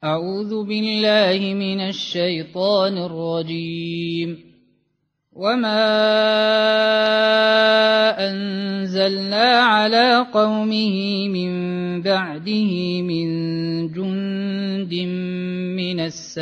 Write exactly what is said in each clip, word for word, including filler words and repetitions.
أعوذ بالله من الشيطان الرجيم. وما أنزلنا على قومه من بعده من جند من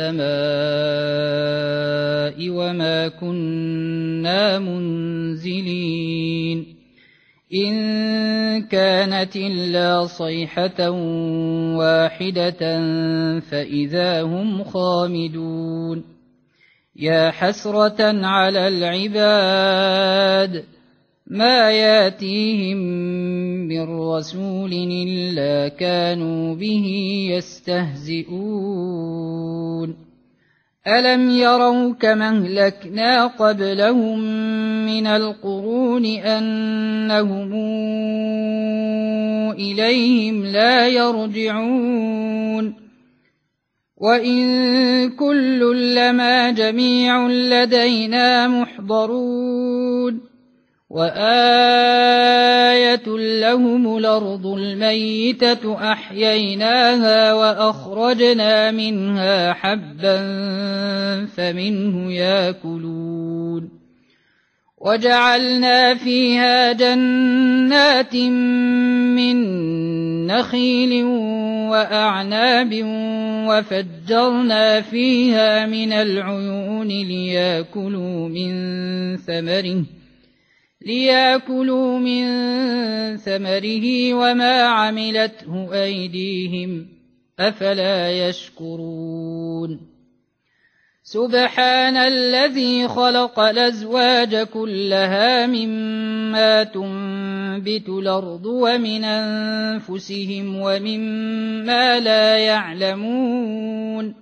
السماء وما كنا منزلين إن كانت إلا صيحة واحدة فإذا هم خامدون. يا حسرة على العباد ما ياتيهم من رسول إلا كانوا به يستهزئون. ألم يروا كما أهلكنا قبلهم من القرون أنهم إليهم لا يرجعون وإن كل لما جميع لدينا محضرون. وآية لهم الأرض الميتة أحييناها وأخرجنا منها حبا فمنه يأكلون وجعلنا فيها جنات من نخيل وأعناب وفجرنا فيها من العيون ليأكلوا من ثمره ليأكلوا من ثمره وما عملته أيديهم أفلا يشكرون. سبحان الذي خلق الأزواج كلها مما تنبت الأرض ومن أنفسهم ومما لا يعلمون.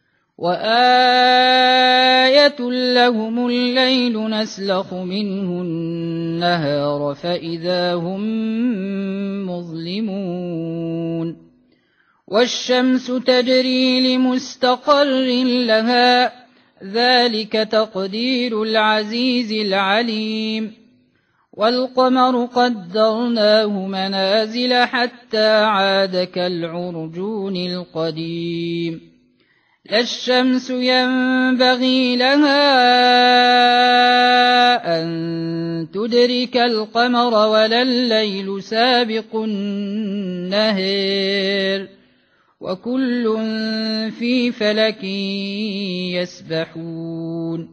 وآية لهم الليل نسلخ منه النهار فإذا هم مظلمون. والشمس تجري لمستقر لها ذلك تقدير العزيز العليم. والقمر قدرناه منازل حتى عاد كالعرجون القديم. لا الشمس ينبغي لها أن تدرك القمر ولا الليل سابق النهار وكل في فلك يسبحون.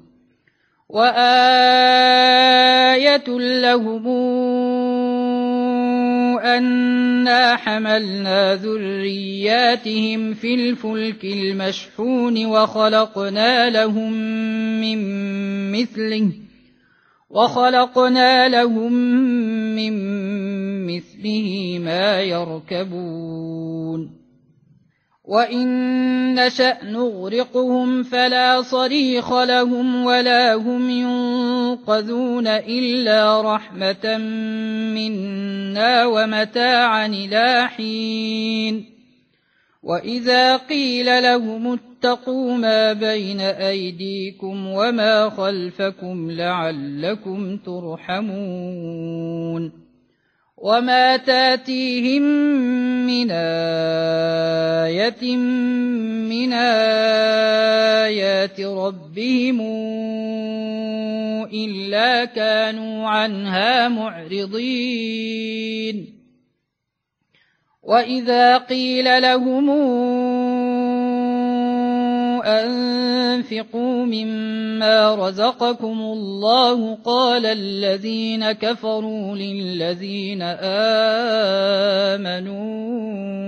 وآية لهم أنا حملنا ذرياتهم في الفلك المشحون وخلقنا لهم من مثله وخلقنا لهم من مثله ما يركبون. وإن نشأ نغرقهم فلا صريخ لهم ولا هم ينقذون إلا رحمة منا ومتاعا إلى حين. وإذا قيل لهم اتقوا ما بين أيديكم وما خلفكم لعلكم ترحمون. وما تاتيهم من آية من آيات ربهم إلا كانوا عنها معرضين. وإذا قيل لهم أنفقوا مما رزقكم الله قال الذين كفروا للذين آمنوا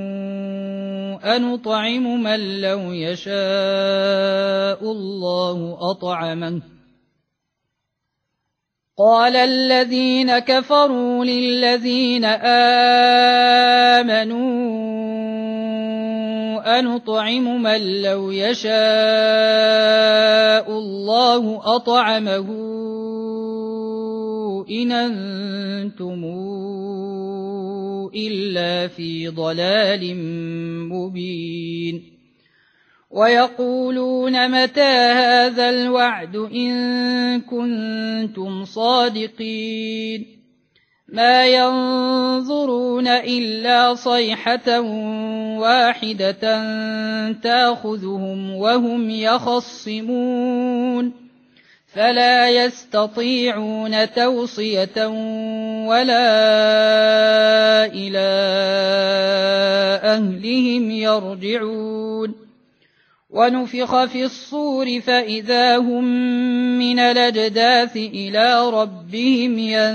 أنطعم من لو يشاء الله أطعمه قال الذين كفروا للذين آمنوا أنطعم من لو يشاء الله أطعمه إن أنتم إلا في ضلال مبين. ويقولون متى هذا الوعد إن كنتم صادقين ما ينظرون إلا صيحة واحدة تأخذهم وهم يخصمون فلا يستطيعون توصية ولا إلى أهلهم يرجعون ونفخ في الصور فإذا هم من الأجداث إلى ربهم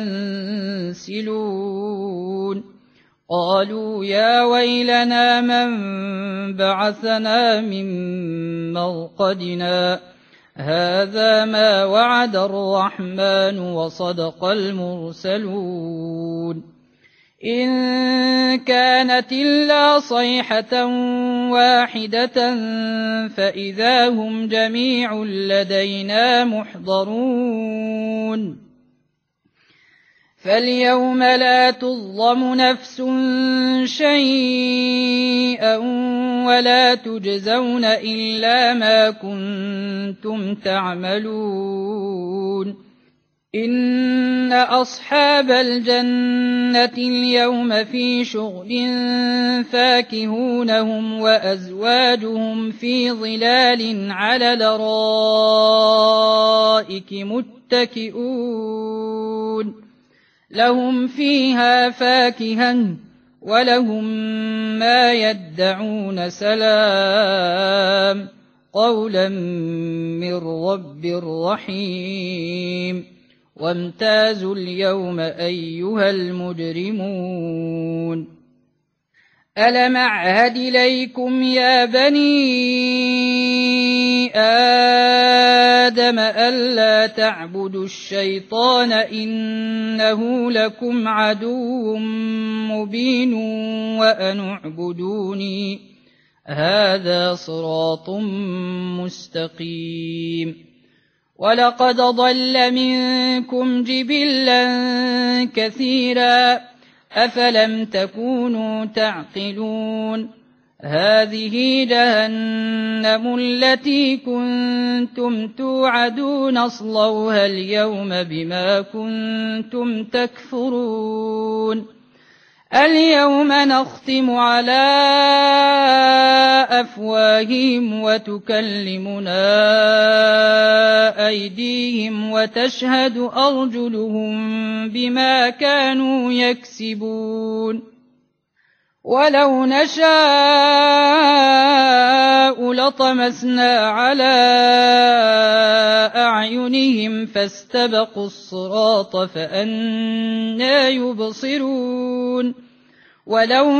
ينسلون قالوا يا ويلنا من بعثنا من مرقدنا هذا ما وعد الرحمن وصدق المرسلون إن كانت إلا صيحة واحدة فإذا هم جميع لدينا محضرون فاليوم لا تظلم نفس شيئا ولا تجزون إلا ما كنتم تعملون إن أصحاب الجنة اليوم في شغل فاكهون هم وأزواجهم في ظلال على الأرائك متكئون لهم فيها فاكهة ولهم ما يدعون سلام قولا من رب رحيم وامتازوا اليوم أيها المجرمون ألم أعهد إليكم يا بني آدم ألا تعبدوا الشيطان إنه لكم عدو مبين وأن اعبدوني هذا صراط مستقيم ولقد ضل منكم جبلا كثيرا أفلم تكونوا تعقلون هذه جهنم التي كنتم توعدون اصلوها اليوم بما كنتم تكفرون اليوم نختم على أفواههم وتكلمنا أيديهم وتشهد أرجلهم بما كانوا يكسبون ولو نشاء لطمسنا على أعينهم فاستبقوا الصراط فأنى يبصرون ولو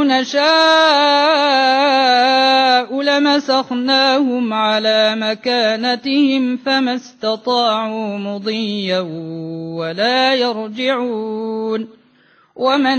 نشاء لمسخناهم على مكانتهم فما استطاعوا مضيا ولا يرجعون ومن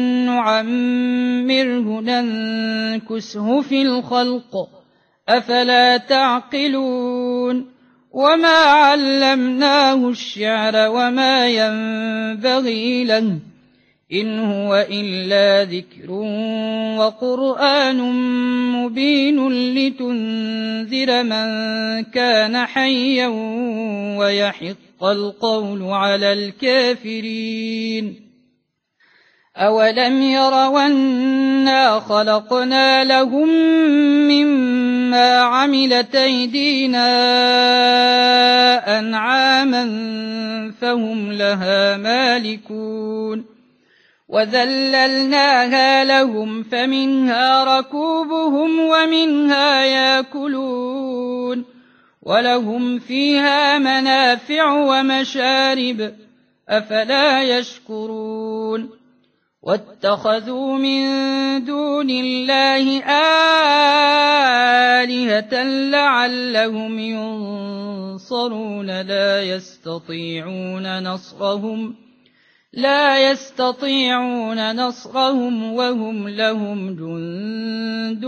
نعمره ننكسه في الخلق أفلا تعقلون وما علمناه الشعر وما ينبغي له إن هو إلا ذكر وقرآن مبين لتنذر من كان حيا ويحق القول على الكافرين أولم يروا أنا خلقنا لهم مما عملت أيدينا أنعاما فهم لها مالكون وذللناها لهم فمنها ركوبهم ومنها يأكلون ولهم فيها منافع ومشارب أفلا يشكرون واتخذوا من دون الله آلهة لعلهم ينصرون لا يستطيعون نصرهم لا يستطيعون نصرهم وهم لهم جند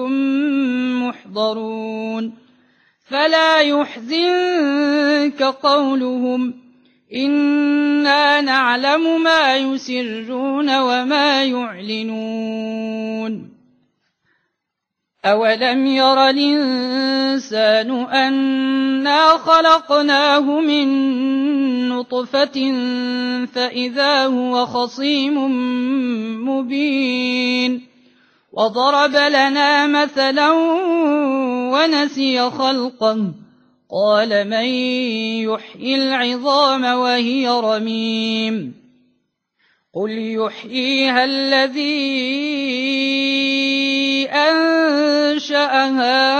محضرون فلا يحزنك قولهم إنا نعلم ما يسرون وما يعلنون أولم ير الإنسان أنا خلقناه من نطفة فإذا هو خصيم مبين وضرب لنا مثلا ونسي خلقه قال من يحيي العظام وهي رميم قل يحييها الذي أنشأها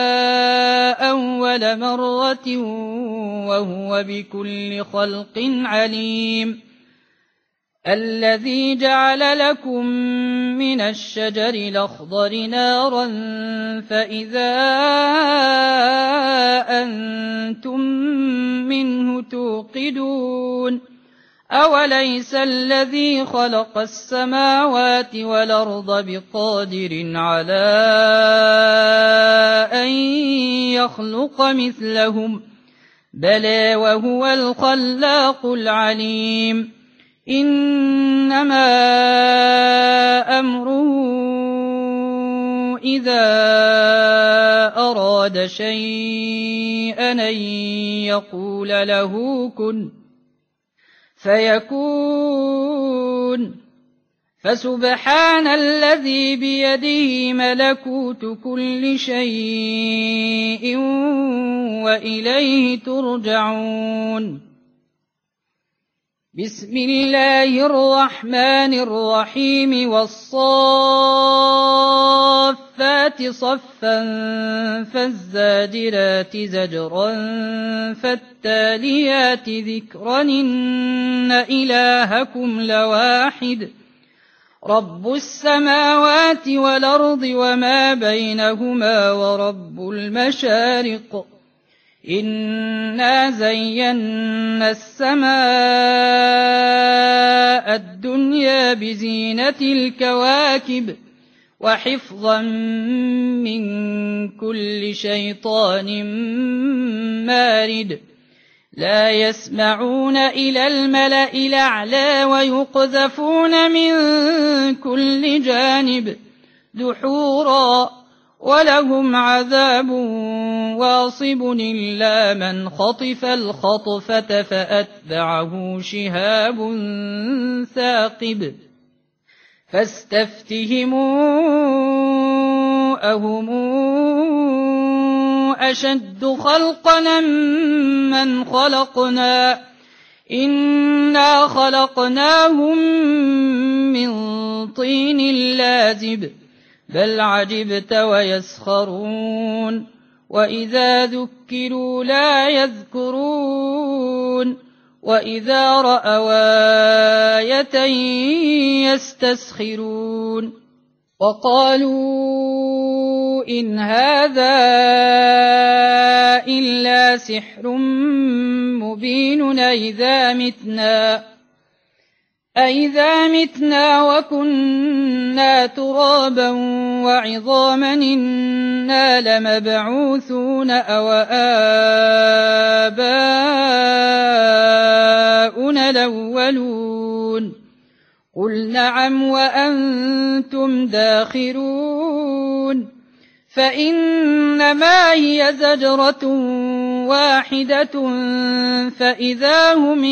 أول مرة وهو بكل خلق عليم الذي جعل لكم من الشجر الأخضر نارا فإذا أنتم منه توقدون أوليس الذي خلق السماوات والأرض بقادر على أن يخلق مثلهم بلى وهو الخلاق العليم إنما أمره إذا أراد شيئا أن يقول له كن فيكون فسبحان الذي بيده ملكوت كل شيء وإليه ترجعون بسم الله الرحمن الرحيم والصافات صفا فالزاجرات زجرا فالتاليات ذكرا إن إلهكم لواحد رب السماوات والأرض وما بينهما ورب المشارق إنا زينا السماء الدنيا بزينة الكواكب وحفظا من كل شيطان مارد لا يسمعون إلى الملأ الأعلى ويقذفون من كل جانب دحورا ولهم عذاب واصب إلا من خطف الخطفة فأتبعه شهاب ثاقب فاستفتهموا أهم أشد خلقا من خلقنا إنا خلقناهم من طين لازب بل عجبت ويسخرون وإذا ذكروا لا يذكرون وإذا رأوا آية يستسخرون وقالوا إن هذا إلا سحر مبين أئذا متنا أئذا متنا وكنا ترابا وعظاما إنا لمبعوثون أو آباؤنا الأولون قل نعم وأنتم داخرون فإنما هي زجرة واحدة فإذا هم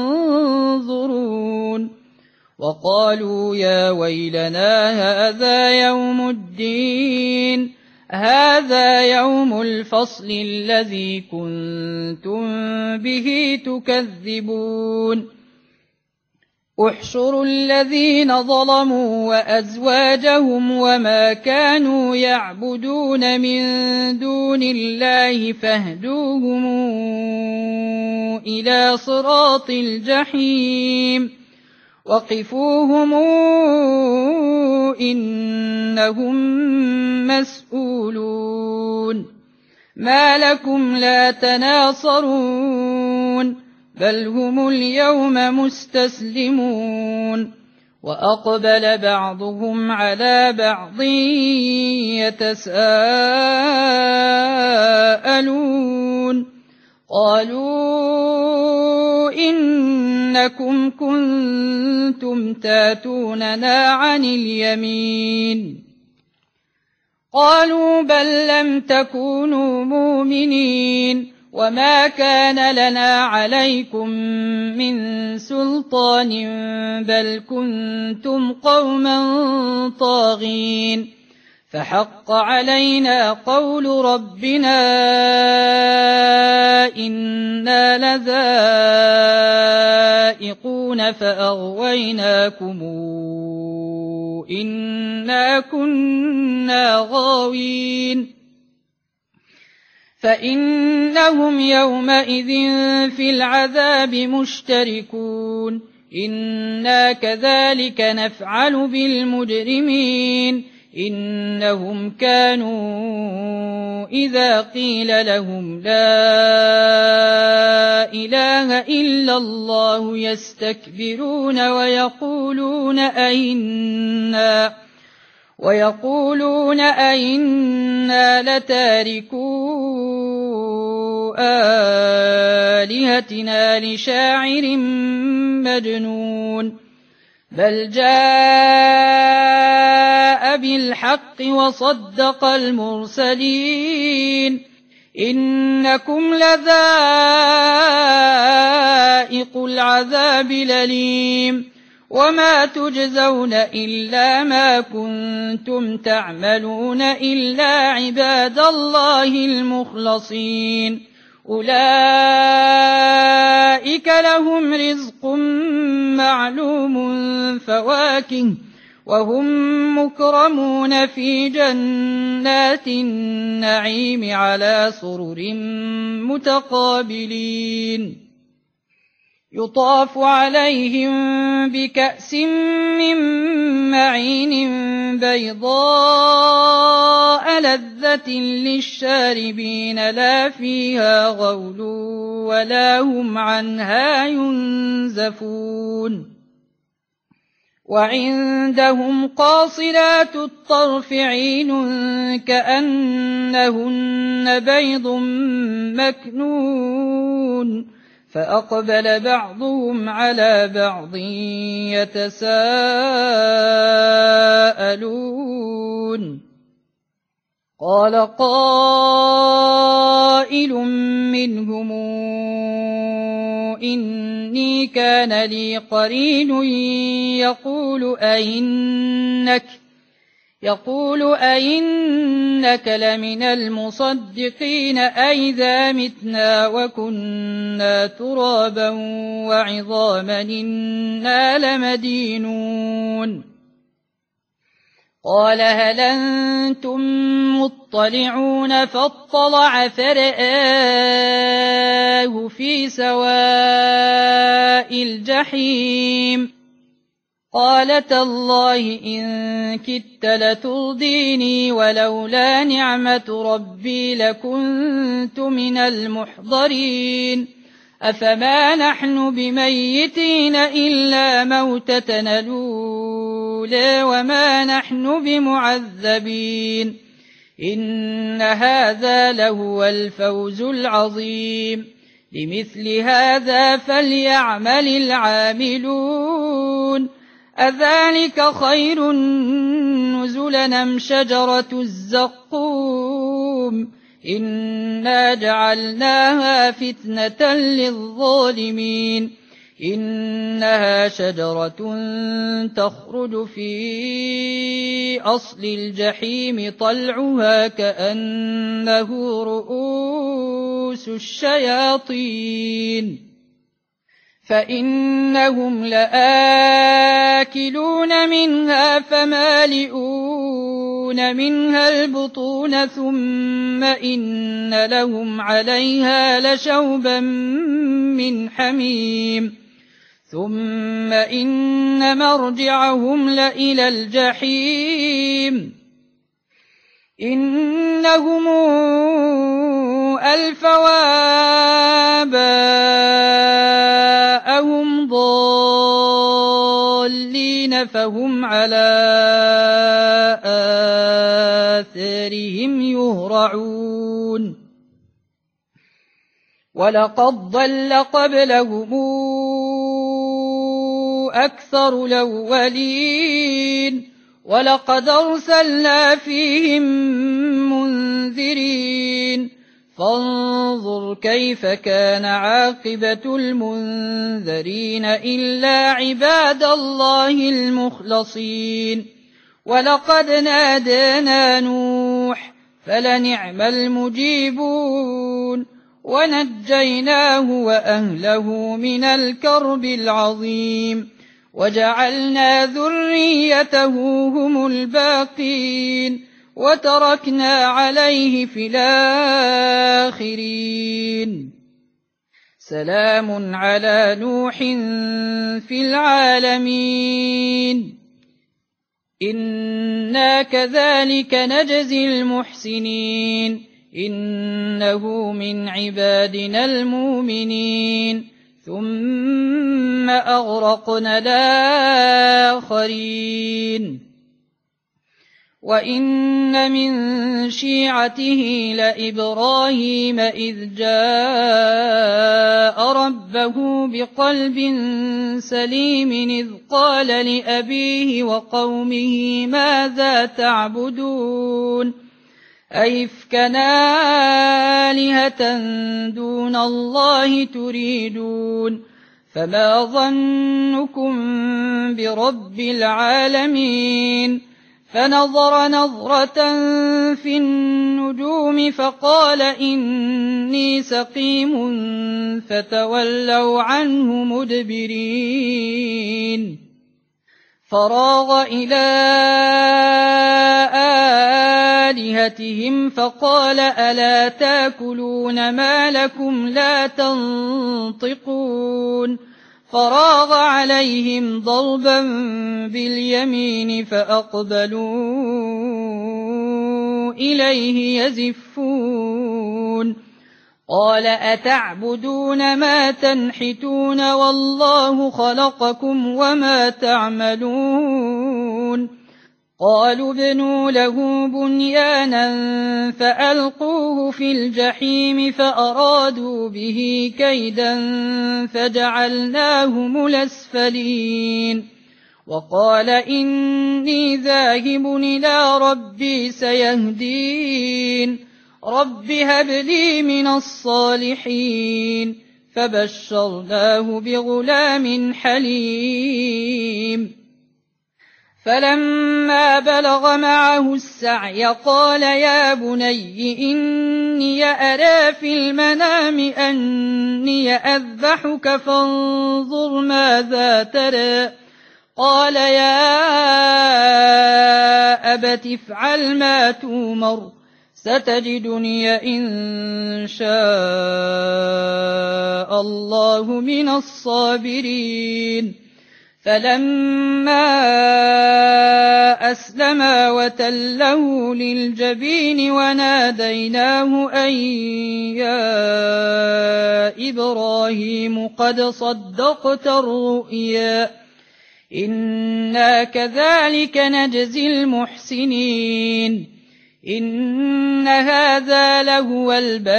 ينظرون وقالوا يا ويلنا هذا يوم الدين هذا يوم الفصل الذي كنتم به تكذبون احشروا الذين ظلموا وأزواجهم وما كانوا يعبدون من دون الله فاهدوهم إلى صراط الجحيم وقفوهم إنهم مسؤولون ما لكم لا تناصرون بل هم اليوم مستسلمون وأقبل بعضهم على بعض يتساءلون قالوا إنكم كنتم تاتوننا عن اليمين قالوا بل لم تكونوا مؤمنين وما كان لنا عليكم من سلطان بل كنتم قوما طاغين فحق علينا قول ربنا إنا لذائقون فأغويناكم إنا كنا غاوين فإنهم يومئذ في العذاب مشتركون إنا كذلك نفعل بالمجرمين إنهم كانوا إذا قيل لهم لا إله إلا الله يستكبرون ويقولون أئنا ويقولون أئنا لتاركو آلهتنا لشاعر مجنون بل جاء بالحق وصدق المرسلين إنكم لذائق العذاب الأليم وما تجزون إلا ما كنتم تعملون إلا عباد الله المخلصين أولئك لهم رزق معلوم فواكه وهم مكرمون في جنات النعيم على سرر متقابلين يطاف عليهم بكأس من معين بيضاء لذة للشاربين لا فيها غول ولا هم عنها ينزفون وعندهم قاصرات الطرف عين كأنهن بيض مكنون فأقبل بعضهم على بعض يتساءلون قال قائل منهم إني كان لي قرين يقول أئنك يقول أئنك لمن المصدقين أئذا متنا وكنا ترابا وعظاما إنا لمدينون قال هل أنتم مطلعون فاطلع فرآه في سواء الجحيم قال تالله إن كدت لترضيني ولولا نعمة ربي لكنت من المحضرين أفما نحن بميتين إلا موتتنا الأولى وما نحن بمعذبين إن هذا لهو الفوز العظيم لمثل هذا فليعمل العاملون أذلك خير نزلا أم شجرة الزقوم إنا جعلناها فتنة للظالمين إنها شجرة تخرج في أصل الجحيم طلعها كأنه رؤوس الشياطين فإنهم لآكلون منها فمالئون منها البطون ثم إن لهم عليها لشوبا من حميم ثم إن مرجعهم لإلى الجحيم إنهم ألفوا آباءهم ضالين فهم على آثارهم يهرعون ولقد ضل قبلهم أكثر الأولين ولقد أرسلنا فيهم منذرين فانظر كيف كان عاقبة المنذرين إلا عباد الله المخلصين ولقد نادانا نوح فلنعم المجيبون ونجيناه وأهله من الكرب العظيم وجعلنا ذريته هم الباقين وتركنا عليه في الآخرين سلام على نوح في العالمين إنا كذلك نجزي المحسنين إنه من عبادنا المؤمنين ثم أغرقنا الآخرين وإن من شيعته لإبراهيم إذ جاء ربه بقلب سليم إذ قال لأبيه وقومه ماذا تعبدون أئفكا آلهة دون الله تريدون فما ظنكم برب العالمين فنظر نظرة في النجوم فقال إني سقيم فتولوا عنه مدبرين فراغ إلى آلهتهم فقال ألا تاكلون ما لكم لا تنطقون فراغ عليهم ضربا باليمين فأقبلوا إليه يزفون قال أتعبدون ما تنحتون والله خلقكم وما تعملون قالوا ابنوا له بنيانا فألقوه في الجحيم فأرادوا به كيدا فجعلناهم الأسفلين وقال إني ذاهب إلى ربي سيهدين رب هب لي من الصالحين فبشرناه بغلام حليم فلما بلغ معه السعي قال يا بني إني أرى في المنام أني أذبحك فانظر ماذا ترى قال يا أبت افعل ما تؤمر ستجدني إن شاء الله من الصابرين فلما أسلما وتله للجبين وناديناه أن يا إبراهيم قد صدقت الرؤيا إنا كذلك نجزي المحسنين إن هذا لهو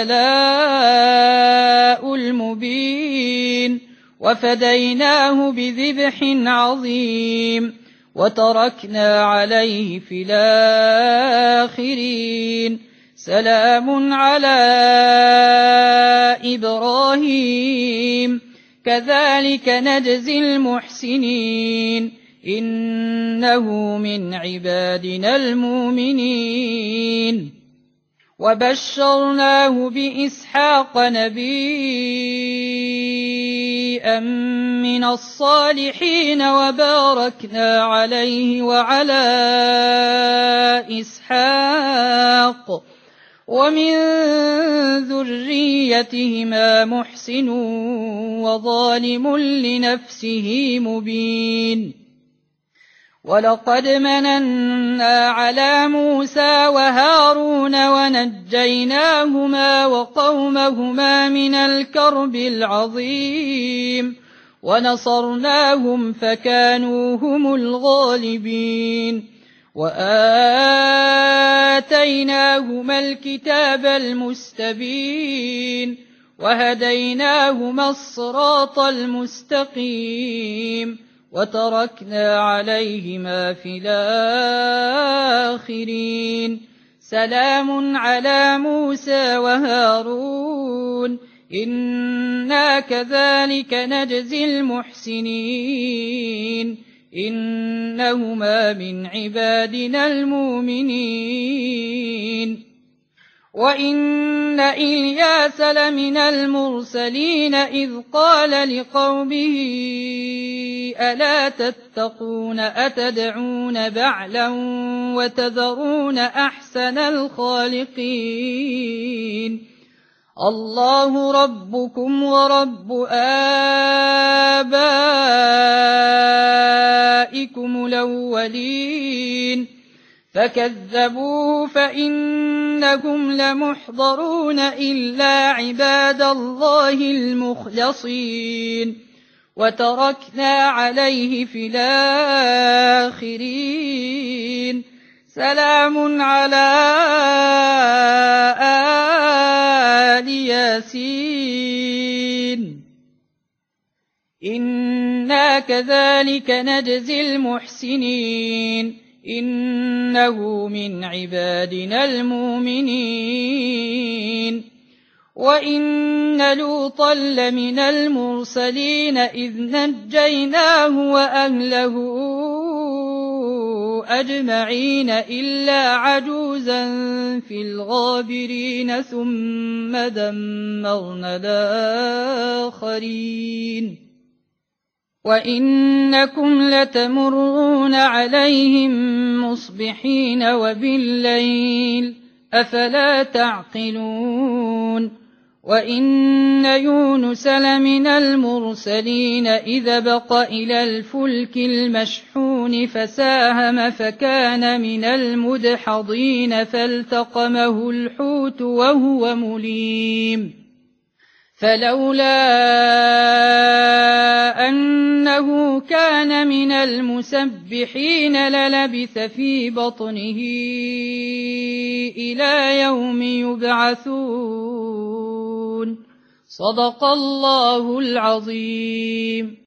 البلاء المبين وفديناه بذبح عظيم وتركنا عليه في الآخرين سلام على إبراهيم كذلك نجزي المحسنين إنه من عبادنا المؤمنين وبشرناه بإسحاق نبيا من الصالحين وباركنا عليه وعلى إسحاق ومن ذريتهما محسن وظالم لنفسه مبين ولقد مننا على موسى وهارون ونجيناهما وقومهما من الكرب العظيم ونصرناهم فكانوا هم الغالبين وآتيناهما الكتاب المستبين وهديناهما الصراط المستقيم وتركنا عليهما في الآخرين. سلام على موسى وهارون إنا كذلك نجزي المحسنين إنهما من عبادنا المؤمنين. وإن إلياس لمن المرسلين إذ قال لقومه ألا تتقون أتدعون بعلا وتذرون أحسن الخالقين الله ربكم ورب آبائكم الأولين فكذبوه فإنكم لمحضرون إلا عباد الله المخلصين. وتركنا عليه في الآخرين. سلام على آل ياسين إنا كذلك نجزي المحسنين إنه من عبادنا المؤمنين. وإن لوطا لمن المرسلين إذ نجيناه وأهله أجمعين إلا عجوزا في الغابرين ثم دمرنا الآخرين. وإنكم لتمرون عليهم مصبحين وبالليل أفلا تعقلون. وإن يونس لمن المرسلين إذ بق إلى الفلك المشحون فساهم فكان من المدحضين فالتقمه الحوت وهو مليم فلولا أنه كان من المسبحين للبث في بطنه إلى يوم يبعثون. صدق الله العظيم.